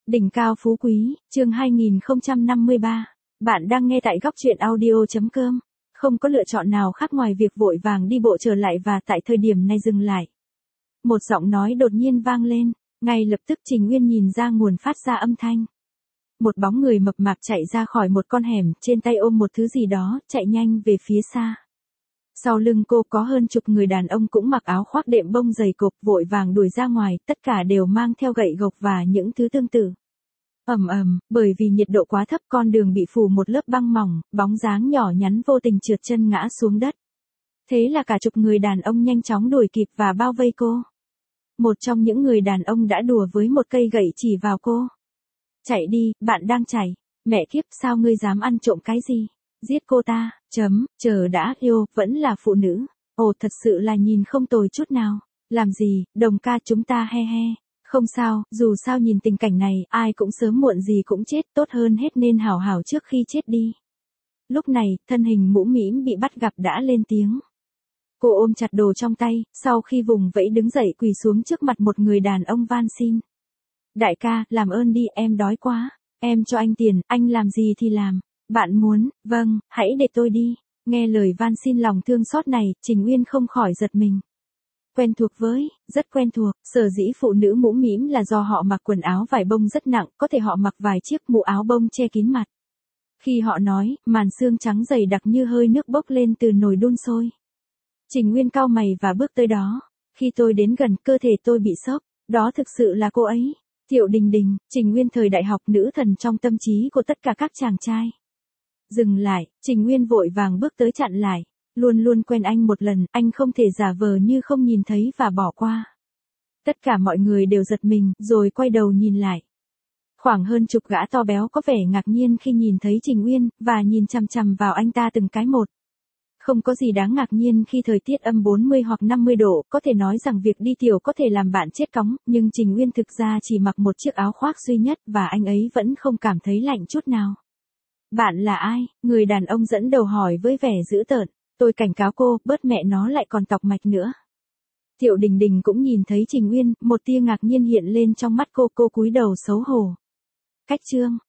Đỉnh cao phú quý, chương 2053. Bạn đang nghe tại góc truyện audio.com. Không có lựa chọn nào khác ngoài việc vội vàng đi bộ trở lại và tại thời điểm này dừng lại. Một giọng nói đột nhiên vang lên, ngay lập tức Trình Nguyên nhìn ra nguồn phát ra âm thanh. Một bóng người mập mạp chạy ra khỏi một con hẻm, trên tay ôm một thứ gì đó, chạy nhanh về phía xa. Sau lưng cô có hơn chục người đàn ông cũng mặc áo khoác đệm bông dày cộp vội vàng đuổi ra ngoài, tất cả đều mang theo gậy gộc và những thứ tương tự. Ầm ầm, bởi vì nhiệt độ quá thấp con đường bị phủ một lớp băng mỏng, bóng dáng nhỏ nhắn vô tình trượt chân ngã xuống đất. Thế là cả chục người đàn ông nhanh chóng đuổi kịp và bao vây cô. Một trong những người đàn ông đã đùa với một cây gậy chỉ vào cô. Chạy đi, bạn đang chạy. Mẹ kiếp, sao ngươi dám ăn trộm cái gì? Giết cô ta, chờ đã, yêu, vẫn là phụ nữ. Ồ, thật sự là nhìn không tồi chút nào. Làm gì, đồng ca chúng ta he he. Không sao, dù sao nhìn tình cảnh này, ai cũng sớm muộn gì cũng chết, tốt hơn hết nên hảo hảo trước khi chết đi. Lúc này, thân hình mũ mĩm bị bắt gặp đã lên tiếng. Cô ôm chặt đồ trong tay, sau khi vùng vẫy đứng dậy quỳ xuống trước mặt một người đàn ông van xin. Đại ca, làm ơn đi, em đói quá. Em cho anh tiền, anh làm gì thì làm. Bạn muốn, vâng, hãy để tôi đi. Nghe lời van xin lòng thương xót này, Trình Uyên không khỏi giật mình. Quen thuộc với, rất quen thuộc, sở dĩ phụ nữ mũ mĩm là do họ mặc quần áo vải bông rất nặng, có thể họ mặc vài chiếc mũ áo bông che kín mặt. Khi họ nói, màn xương trắng dày đặc như hơi nước bốc lên từ nồi đun sôi. Trình Uyên cau mày và bước tới đó. Khi tôi đến gần, cơ thể tôi bị sốc, đó thực sự là cô ấy. Thiệu Đình Đình, Trình Uyên thời đại học, nữ thần trong tâm trí của tất cả các chàng trai. Dừng lại, Trình Uyên vội vàng bước tới chặn lại. Luôn luôn quen anh một lần, anh không thể giả vờ như không nhìn thấy và bỏ qua. Tất cả mọi người đều giật mình, rồi quay đầu nhìn lại. Khoảng hơn chục gã to béo có vẻ ngạc nhiên khi nhìn thấy Trình Uyên, và nhìn chằm chằm vào anh ta từng cái một. Không có gì đáng ngạc nhiên khi thời tiết âm 40 hoặc 50 độ, có thể nói rằng việc đi tiểu có thể làm bạn chết cóng, nhưng Trình Uyên thực ra chỉ mặc một chiếc áo khoác duy nhất và anh ấy vẫn không cảm thấy lạnh chút nào. Bạn là ai? Người đàn ông dẫn đầu hỏi với vẻ dữ tợn. Tôi cảnh cáo cô, bớt mẹ nó lại còn tọc mạch nữa. Thiệu Đình Đình cũng nhìn thấy Trình Uyên, một tia ngạc nhiên hiện lên trong mắt cô cúi đầu xấu hổ. Cách chương